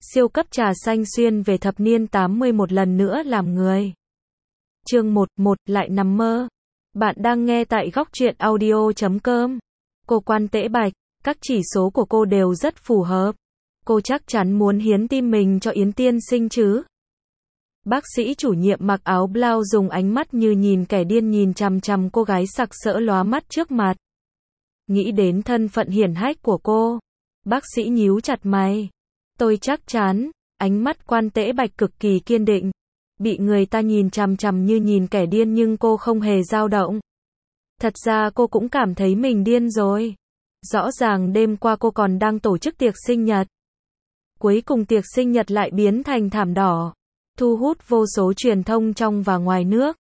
Siêu cấp trà xanh xuyên về thập niên 80 một lần nữa làm người. Chương 1, lại nằm mơ. Bạn đang nghe tại góc truyện audio.com. Cô Quan Tễ Bạch, các chỉ số của cô đều rất phù hợp. Cô chắc chắn muốn hiến tim mình cho Yến tiên sinh chứ. Bác sĩ chủ nhiệm mặc áo blau dùng ánh mắt như nhìn kẻ điên nhìn chằm chằm cô gái sặc sỡ lóa mắt trước mặt. Nghĩ đến thân phận hiển hách của cô, bác sĩ nhíu chặt mày. Tôi chắc chắn, ánh mắt Quan Tễ Bạch cực kỳ kiên định. Bị người ta nhìn chằm chằm như nhìn kẻ điên nhưng cô không hề dao động. Thật ra cô cũng cảm thấy mình điên rồi. Rõ ràng đêm qua cô còn đang tổ chức tiệc sinh nhật. Cuối cùng tiệc sinh nhật lại biến thành thảm đỏ, thu hút vô số truyền thông trong và ngoài nước.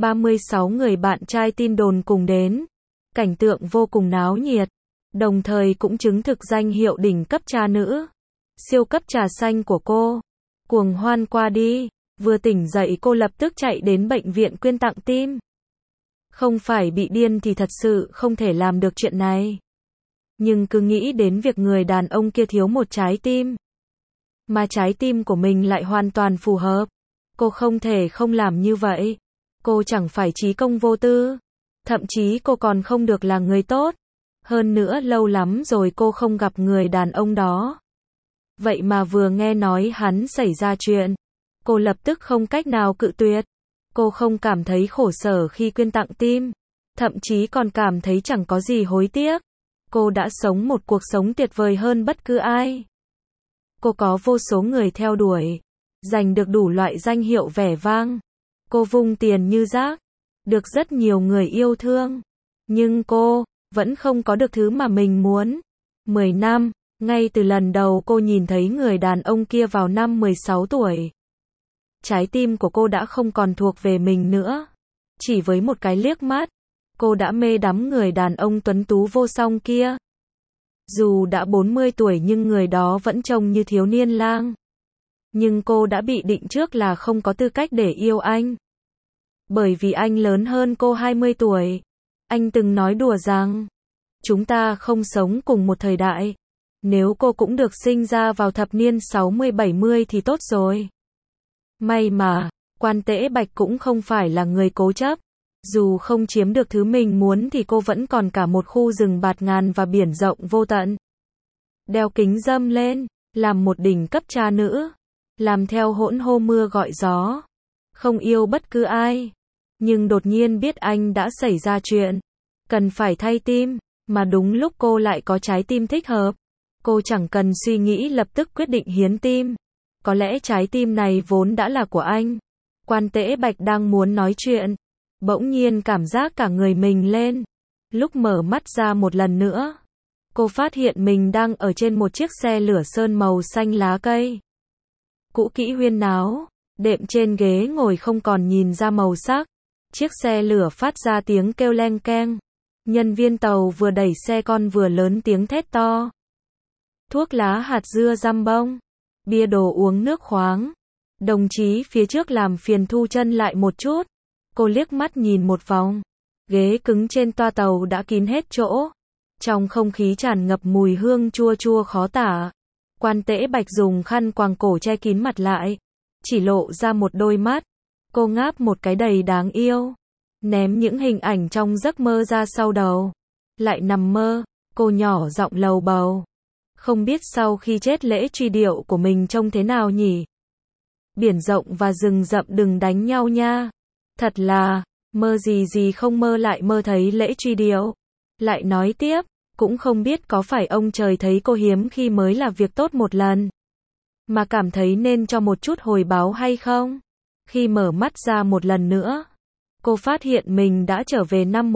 36 người bạn trai tin đồn cùng đến. Cảnh tượng vô cùng náo nhiệt, đồng thời cũng chứng thực danh hiệu đỉnh cấp trà nữ. Siêu cấp trà xanh của cô. Cuồng hoan qua đi, vừa tỉnh dậy cô lập tức chạy đến bệnh viện quyên tặng tim. Không phải bị điên thì thật sự không thể làm được chuyện này. Nhưng cứ nghĩ đến việc người đàn ông kia thiếu một trái tim, mà trái tim của mình lại hoàn toàn phù hợp. Cô không thể không làm như vậy. Cô chẳng phải trí công vô tư. Thậm chí cô còn không được là người tốt. Hơn nữa lâu lắm rồi cô không gặp người đàn ông đó. Vậy mà vừa nghe nói hắn xảy ra chuyện, cô lập tức không cách nào cự tuyệt. Cô không cảm thấy khổ sở khi quyên tặng tim, thậm chí còn cảm thấy chẳng có gì hối tiếc. Cô đã sống một cuộc sống tuyệt vời hơn bất cứ ai. Cô có vô số người theo đuổi, giành được đủ loại danh hiệu vẻ vang. Cô vung tiền như rác, được rất nhiều người yêu thương. Nhưng cô vẫn không có được thứ mà mình muốn. 10 năm, ngay từ lần đầu cô nhìn thấy người đàn ông kia vào năm 16 tuổi. Trái tim của cô đã không còn thuộc về mình nữa. Chỉ với một cái liếc mắt, cô đã mê đắm người đàn ông tuấn tú vô song kia. Dù đã 40 tuổi nhưng người đó vẫn trông như thiếu niên lang. Nhưng cô đã bị định trước là không có tư cách để yêu anh. Bởi vì anh lớn hơn cô 20 tuổi. Anh từng nói đùa rằng, chúng ta không sống cùng một thời đại. Nếu cô cũng được sinh ra vào thập niên 60-70 thì tốt rồi. May mà, Quan Tễ Bạch cũng không phải là người cố chấp. Dù không chiếm được thứ mình muốn thì cô vẫn còn cả một khu rừng bạt ngàn và biển rộng vô tận. Đeo kính râm lên, làm một đỉnh cấp trà nữ. Làm theo hỗn hô mưa gọi gió. Không yêu bất cứ ai. Nhưng đột nhiên biết anh đã xảy ra chuyện. Cần phải thay tim, mà đúng lúc cô lại có trái tim thích hợp. Cô chẳng cần suy nghĩ lập tức quyết định hiến tim. Có lẽ trái tim này vốn đã là của anh. Quan Tễ Bạch đang muốn nói chuyện. Bỗng nhiên cảm giác cả người mình lên. Lúc mở mắt ra một lần nữa, cô phát hiện mình đang ở trên một chiếc xe lửa sơn màu xanh lá cây. Cũ kỹ huyên náo, đệm trên ghế ngồi không còn nhìn ra màu sắc. Chiếc xe lửa phát ra tiếng kêu leng keng. Nhân viên tàu vừa đẩy xe con vừa lớn tiếng thét to. Thuốc lá hạt dưa răm bông, bia đồ uống nước khoáng. Đồng chí phía trước làm phiền thu chân lại một chút. Cô liếc mắt nhìn một vòng. Ghế cứng trên toa tàu đã kín hết chỗ. Trong không khí tràn ngập mùi hương chua chua khó tả. Quan Tễ Bạch dùng khăn quàng cổ che kín mặt lại. Chỉ lộ ra một đôi mắt. Cô ngáp một cái đầy đáng yêu. Ném những hình ảnh trong giấc mơ ra sau đầu. Lại nằm mơ, cô nhỏ giọng lầu bầu. Không biết sau khi chết lễ truy điệu của mình trông thế nào nhỉ? Biển rộng và rừng rậm đừng đánh nhau nha. Thật là, mơ gì không mơ lại mơ thấy lễ truy điệu. Lại nói tiếp, cũng không biết có phải ông trời thấy cô hiếm khi mới là việc tốt một lần, mà cảm thấy nên cho một chút hồi báo hay không? Khi mở mắt ra một lần nữa, cô phát hiện mình đã trở về năm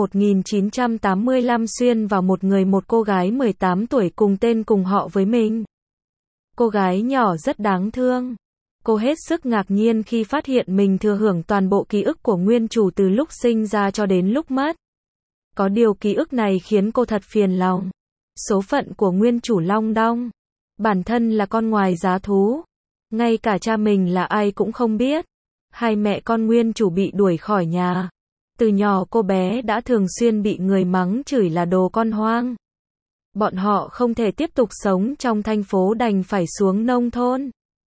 1985 xuyên vào một cô gái 18 tuổi cùng tên cùng họ với mình. Cô gái nhỏ rất đáng thương. Cô hết sức ngạc nhiên khi phát hiện mình thừa hưởng toàn bộ ký ức của nguyên chủ từ lúc sinh ra cho đến lúc mất. Có điều ký ức này khiến cô thật phiền lòng. Số phận của nguyên chủ long đong. Bản thân là con ngoài giá thú. Ngay cả cha mình là ai cũng không biết. Hai mẹ con nguyên chủ bị đuổi khỏi nhà. Từ nhỏ cô bé đã thường xuyên bị người mắng chửi là đồ con hoang. Bọn họ không thể tiếp tục sống trong thành phố đành phải xuống nông thôn.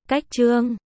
Cách chương